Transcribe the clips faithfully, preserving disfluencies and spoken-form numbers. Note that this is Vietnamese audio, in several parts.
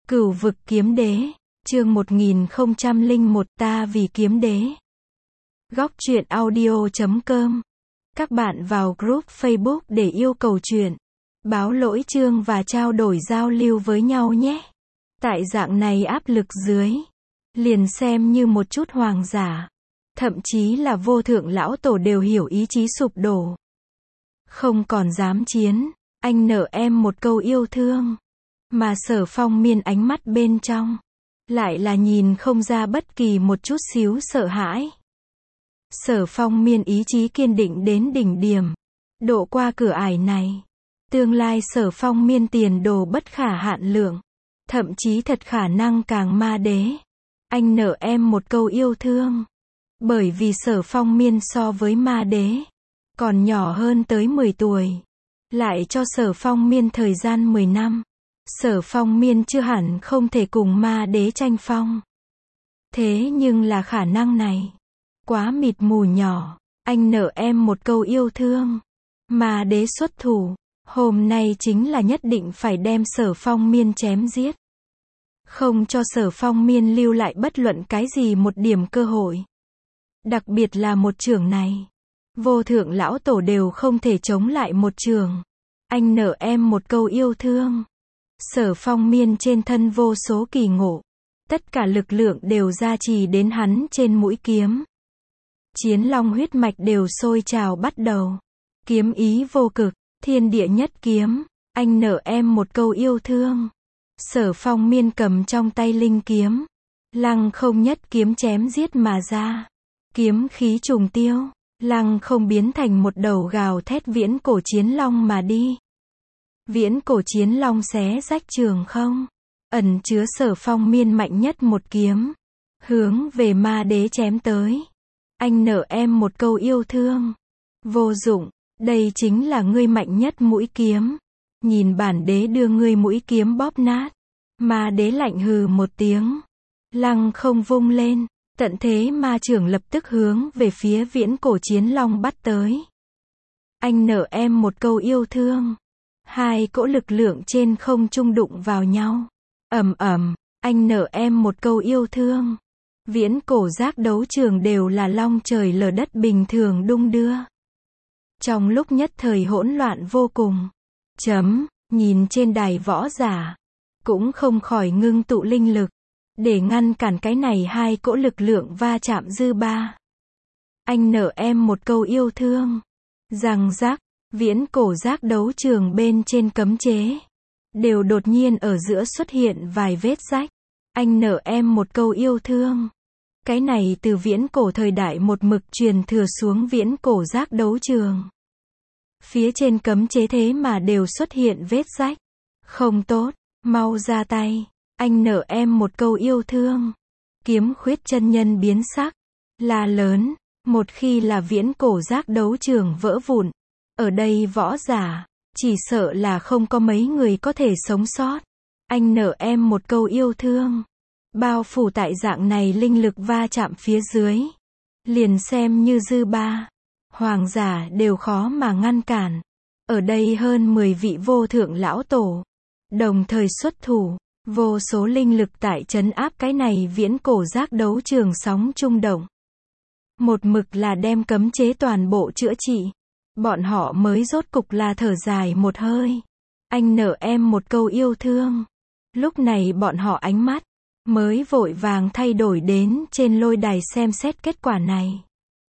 Cửu vực kiếm đế, chương một nghìn không trăm lẻ một ta vì kiếm đế. Góc truyện audio chấm com. Các bạn vào group Facebook để yêu cầu truyện, báo lỗi chương và trao đổi giao lưu với nhau nhé. Tại dạng này áp lực dưới, liền xem như một chút hoàng giả, thậm chí là vô thượng lão tổ đều hiểu ý chí sụp đổ. Không còn dám chiến, anh nợ em một câu yêu thương. Mà Sở Phong Miên ánh mắt bên trong, lại là nhìn không ra bất kỳ một chút xíu sợ hãi. Sở Phong Miên ý chí kiên định đến đỉnh điểm, độ qua cửa ải này. Tương lai Sở Phong Miên tiền đồ bất khả hạn lượng, thậm chí thật khả năng càng ma đế. Anh nợ em một câu yêu thương. Bởi vì Sở Phong Miên so với ma đế, còn nhỏ hơn tới mười tuổi. Lại cho Sở Phong Miên thời gian mười năm. Sở Phong Miên chưa hẳn không thể cùng ma đế tranh phong. Thế nhưng là khả năng này quá mịt mù nhỏ. Anh nợ em một câu yêu thương. Ma đế xuất thủ, hôm nay chính là nhất định phải đem Sở Phong Miên chém giết. Không cho Sở Phong Miên lưu lại bất luận cái gì một điểm cơ hội. Đặc biệt là một trường này, vô thượng lão tổ đều không thể chống lại một trường. Anh nợ em một câu yêu thương. Sở Phong Miên trên thân vô số kỳ ngộ, tất cả lực lượng đều gia trì đến hắn trên mũi kiếm. Chiến long huyết mạch đều sôi trào bắt đầu. Kiếm ý vô cực, thiên địa nhất kiếm. Anh nợ em một câu yêu thương. Sở Phong Miên cầm trong tay linh kiếm, lăng không nhất kiếm chém giết mà ra. Kiếm khí trùng tiêu, lăng không biến thành một đầu gào thét viễn cổ chiến long mà đi. Viễn cổ chiến long xé rách trường không, ẩn chứa Sở Phong Miên mạnh nhất một kiếm, hướng về ma đế chém tới. Anh nợ em một câu yêu thương. Vô dụng, đây chính là ngươi mạnh nhất mũi kiếm. Nhìn bản đế đưa ngươi mũi kiếm bóp nát. Ma đế lạnh hừ một tiếng, lăng không vung lên, tận thế ma trưởng lập tức hướng về phía viễn cổ chiến long bắt tới. Anh nợ em một câu yêu thương. Hai cỗ lực lượng trên không trung đụng vào nhau. Ầm ầm, anh nợ em một câu yêu thương. Viễn cổ giác đấu trường đều là long trời lở đất bình thường đung đưa. Trong lúc nhất thời hỗn loạn vô cùng. Chấm, nhìn trên đài võ giả, cũng không khỏi ngưng tụ linh lực, để ngăn cản cái này hai cỗ lực lượng va chạm dư ba. Anh nợ em một câu yêu thương. Răng rắc. Viễn cổ giác đấu trường bên trên cấm chế, đều đột nhiên ở giữa xuất hiện vài vết rách. Anh nợ em một câu yêu thương. Cái này từ viễn cổ thời đại một mực truyền thừa xuống viễn cổ giác đấu trường. Phía trên cấm chế thế mà đều xuất hiện vết rách. Không tốt, mau ra tay. Anh nợ em một câu yêu thương. Kiếm khuyết chân nhân biến sắc, la lớn, một khi là viễn cổ giác đấu trường vỡ vụn, ở đây võ giả, chỉ sợ là không có mấy người có thể sống sót. Anh nợ em một câu yêu thương. Bao phủ tại dạng này linh lực va chạm phía dưới, liền xem như dư ba, hoàng giả đều khó mà ngăn cản. Ở đây hơn mười vị vô thượng lão tổ, đồng thời xuất thủ, vô số linh lực tại trấn áp cái này viễn cổ giác đấu trường sóng trung động. Một mực là đem cấm chế toàn bộ chữa trị. Bọn họ mới rốt cục là thở dài một hơi. Anh nợ em một câu yêu thương. Lúc này bọn họ ánh mắt mới vội vàng thay đổi đến trên lôi đài xem xét kết quả này.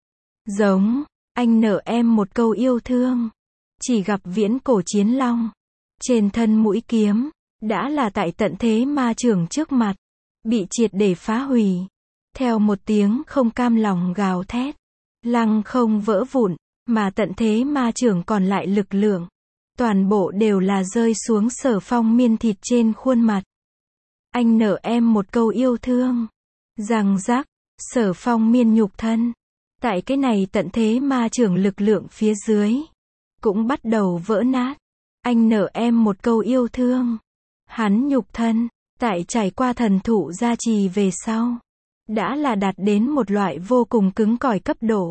Giống, anh nợ em một câu yêu thương. Chỉ gặp viễn cổ chiến long, trên thân mũi kiếm, đã là tại tận thế ma trưởng trước mặt, bị triệt để phá hủy. Theo một tiếng không cam lòng gào thét, lăng không vỡ vụn. Mà tận thế ma trưởng còn lại lực lượng, toàn bộ đều là rơi xuống Sở Phong Miên thịt trên khuôn mặt. Anh nợ em một câu yêu thương. Răng rắc, Sở Phong Miên nhục thân, tại cái này tận thế ma trưởng lực lượng phía dưới, cũng bắt đầu vỡ nát. Anh nợ em một câu yêu thương. Hắn nhục thân, tại trải qua thần thụ gia trì về sau, đã là đạt đến một loại vô cùng cứng cỏi cấp độ.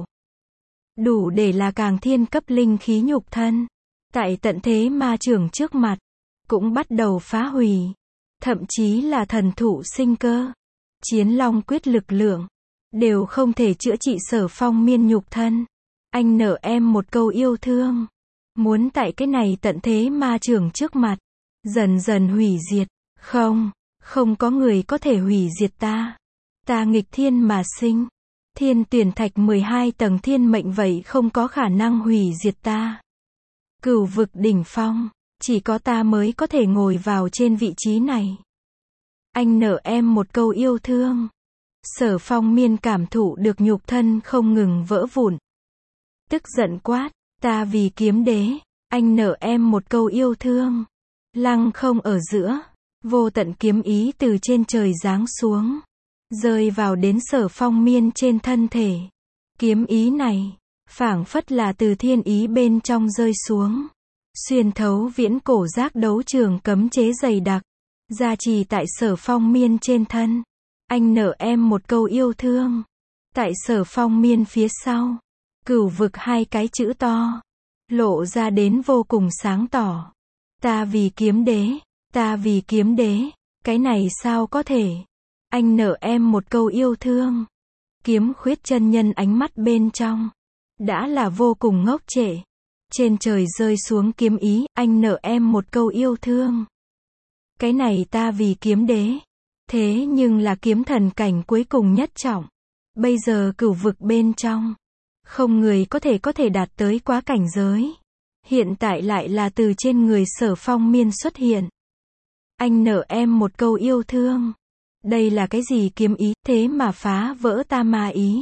Đủ để là càng thiên cấp linh khí nhục thân. Tại tận thế ma trưởng trước mặt, cũng bắt đầu phá hủy. thậm chí là thần thụ sinh cơ, chiến long quyết lực lượng, đều không thể chữa trị Sở Phong Miên nhục thân. Anh nợ em một câu yêu thương, muốn tại cái này tận thế ma trưởng trước mặt, dần dần hủy diệt. Không, không có người có thể hủy diệt ta. Ta nghịch thiên mà sinh. Thiên tuyển thạch mười hai tầng thiên mệnh vậy không có khả năng hủy diệt ta. Cửu vực đỉnh phong, chỉ có ta mới có thể ngồi vào trên vị trí này. Anh nợ em một câu yêu thương. Sở Phong Miên cảm thụ được nhục thân không ngừng vỡ vụn. Tức giận quát, ta vì kiếm đế, anh nợ em một câu yêu thương. Lăng không ở giữa, vô tận kiếm ý từ trên trời giáng xuống, rơi vào đến Sở Phong Miên trên thân thể. Kiếm ý này, phảng phất là từ thiên ý bên trong rơi xuống, xuyên thấu viễn cổ giác đấu trường cấm chế dày đặc, gia trì tại Sở Phong Miên trên thân. Anh nợ em một câu yêu thương. Tại Sở Phong Miên phía sau, cửu vực hai cái chữ to, lộ ra đến vô cùng sáng tỏ. Ta vì kiếm đế, ta vì kiếm đế, cái này sao có thể? Anh nợ em một câu yêu thương. Kiếm khuyết chân nhân ánh mắt bên trong, đã là vô cùng ngốc trệ. Trên trời rơi xuống kiếm ý, anh nợ em một câu yêu thương. Cái này ta vì kiếm đế. Thế nhưng là kiếm thần cảnh cuối cùng nhất trọng. Bây giờ cửu vực bên trong, không người có thể có thể đạt tới quá cảnh giới. Hiện tại lại là từ trên người Sở Phong Miên xuất hiện. Anh nợ em một câu yêu thương. Đây là cái gì kiếm ý, thế mà phá vỡ ta ma ý.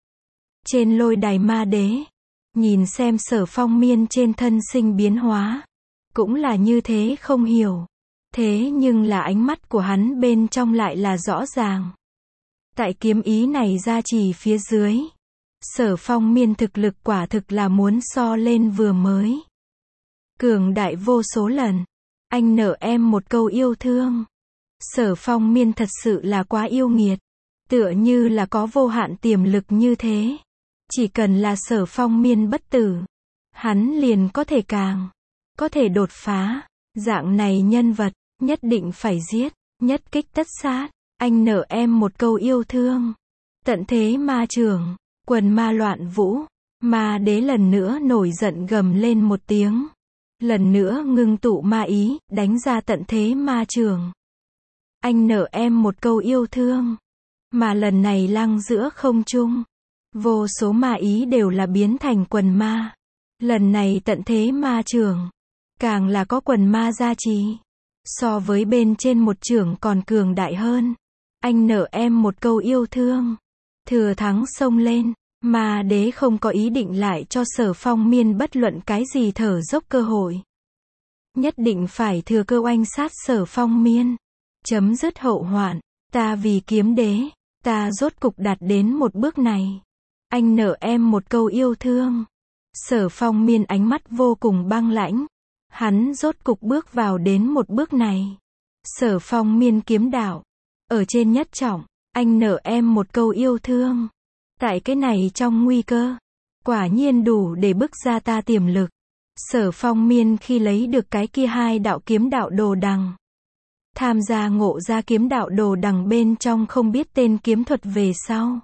Trên lôi đài ma đế, nhìn xem Sở Phong Miên trên thân sinh biến hóa, cũng là như thế không hiểu. Thế nhưng là ánh mắt của hắn bên trong lại là rõ ràng. Tại kiếm ý này gia trì phía dưới, Sở Phong Miên thực lực quả thực là muốn so lên vừa mới. Cường đại vô số lần. Anh nợ em một câu yêu thương. Sở Phong Miên thật sự là quá yêu nghiệt. Tựa như là có vô hạn tiềm lực như thế. Chỉ cần là Sở Phong Miên bất tử, hắn liền có thể càng, có thể đột phá. Dạng này nhân vật, nhất định phải giết, nhất kích tất sát. Anh nợ em một câu yêu thương. Tận thế ma trường, quần ma loạn vũ, ma đế lần nữa nổi giận gầm lên một tiếng. Lần nữa ngưng tụ ma ý, đánh ra tận thế ma trường. Anh nợ em một câu yêu thương. Mà lần này lăng giữa không trung, vô số ma ý đều là biến thành quần ma. Lần này tận thế ma trường, càng là có quần ma gia trì. So với bên trên một trưởng còn cường đại hơn. Anh nợ em một câu yêu thương. Thừa thắng xông lên. Ma đế không có ý định lại cho Sở Phong Miên bất luận cái gì thở dốc cơ hội. Nhất định phải thừa cơ oanh sát Sở Phong Miên. Chấm dứt hậu hoạn. Ta vì kiếm đế, ta rốt cục đạt đến một bước này. Anh nợ em một câu yêu thương. Sở Phong Miên ánh mắt vô cùng băng lãnh. Hắn rốt cục bước vào đến một bước này. Sở Phong Miên kiếm đạo, ở trên nhất trọng, anh nợ em một câu yêu thương. Tại cái này trong nguy cơ, quả nhiên đủ để bức ra ta tiềm lực. Sở Phong Miên khi lấy được cái kia hai đạo kiếm đạo đồ đằng, tham gia ngộ ra kiếm đạo đồ đằng bên trong không biết tên kiếm thuật về sau.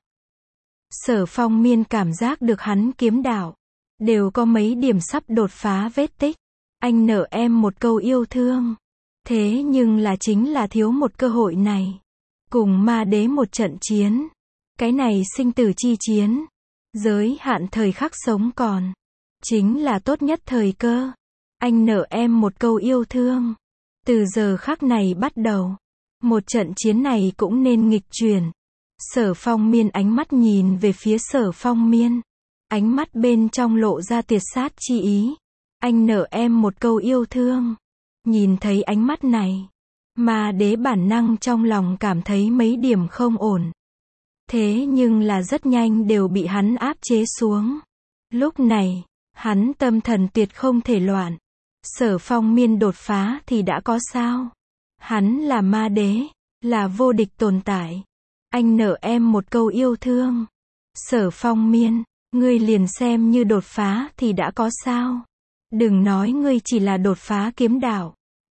Sở Phong Miên cảm giác được hắn kiếm đạo, đều có mấy điểm sắp đột phá vết tích. Anh nợ em một câu yêu thương. Thế nhưng là chính là thiếu một cơ hội này. Cùng ma đế một trận chiến. Cái này sinh tử chi chiến. Giới hạn thời khắc sống còn. Chính là tốt nhất thời cơ. Anh nợ em một câu yêu thương. Từ giờ khắc này bắt đầu, một trận chiến này cũng nên nghịch chuyển. Sở Phong Miên ánh mắt nhìn về phía Sở Phong Miên. Ánh mắt bên trong lộ ra tiệt sát chi ý. Anh nợ em một câu yêu thương. Nhìn thấy ánh mắt này, ma đế bản năng trong lòng cảm thấy mấy điểm không ổn. Thế nhưng là rất nhanh đều bị hắn áp chế xuống. Lúc này, hắn tâm thần tuyệt không thể loạn. Sở Phong Miên đột phá thì đã có sao? Hắn là ma đế, là vô địch tồn tại. Anh nợ em một câu yêu thương. Sở Phong Miên, ngươi liền xem như đột phá thì đã có sao? Đừng nói ngươi chỉ là đột phá kiếm đạo.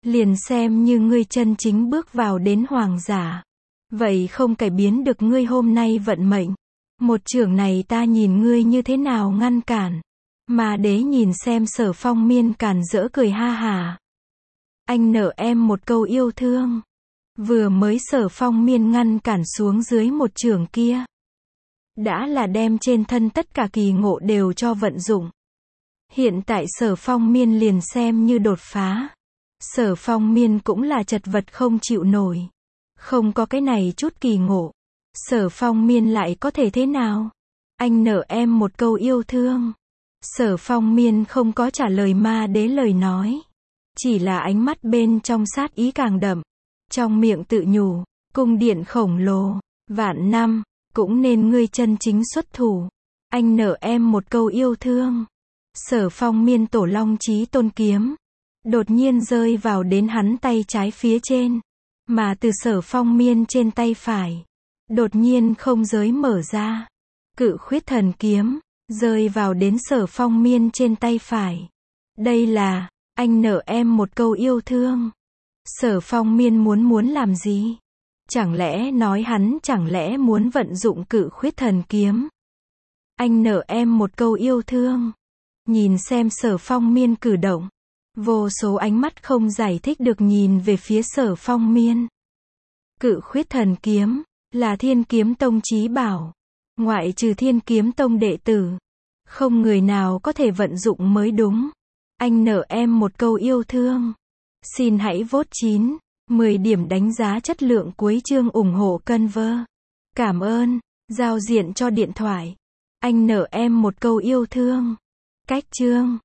liền xem như ngươi chân chính bước vào đến hoàng giả. Vậy không cải biến được ngươi hôm nay vận mệnh. Một chưởng này ta nhìn ngươi như thế nào ngăn cản. Mà đế nhìn xem Sở Phong Miên càn rỡ cười ha hả. Anh nợ em một câu yêu thương. Vừa mới Sở Phong Miên ngăn cản xuống dưới một chưởng kia. Đã là đem trên thân tất cả kỳ ngộ đều cho vận dụng. Hiện tại Sở Phong Miên liền xem như đột phá. Sở Phong Miên cũng là chật vật không chịu nổi. Không có cái này chút kỳ ngộ. Sở Phong Miên lại có thể thế nào? Anh nợ em một câu yêu thương. Sở Phong Miên không có trả lời ma đế lời nói. Chỉ là ánh mắt bên trong sát ý càng đậm. Trong miệng tự nhủ, cung điện khổng lồ, vạn năm, cũng nên ngươi chân chính xuất thủ. Anh nợ em một câu yêu thương. Sở Phong Miên tổ long chí tôn kiếm. Đột nhiên rơi vào đến hắn tay trái phía trên. Mà từ Sở Phong Miên trên tay phải. Đột nhiên không giới mở ra. Cự khuyết thần kiếm. Rơi vào đến Sở Phong Miên trên tay phải. Đây là, anh nợ em một câu yêu thương. Sở Phong Miên muốn muốn làm gì? Chẳng lẽ nói hắn chẳng lẽ muốn vận dụng cự khuyết thần kiếm? Anh nợ em một câu yêu thương. Nhìn xem Sở Phong Miên cử động. Vô số ánh mắt không giải thích được nhìn về phía Sở Phong Miên. Cự khuyết thần kiếm, là Thiên Kiếm Tông chí bảo. Ngoại trừ Thiên Kiếm Tông đệ tử. Không người nào có thể vận dụng mới đúng. Anh nợ em một câu yêu thương. Xin hãy vote chín, mười điểm đánh giá chất lượng cuối chương ủng hộ Conver. Cảm ơn. Giao diện cho điện thoại. Anh nợ em một câu yêu thương. Cách chương.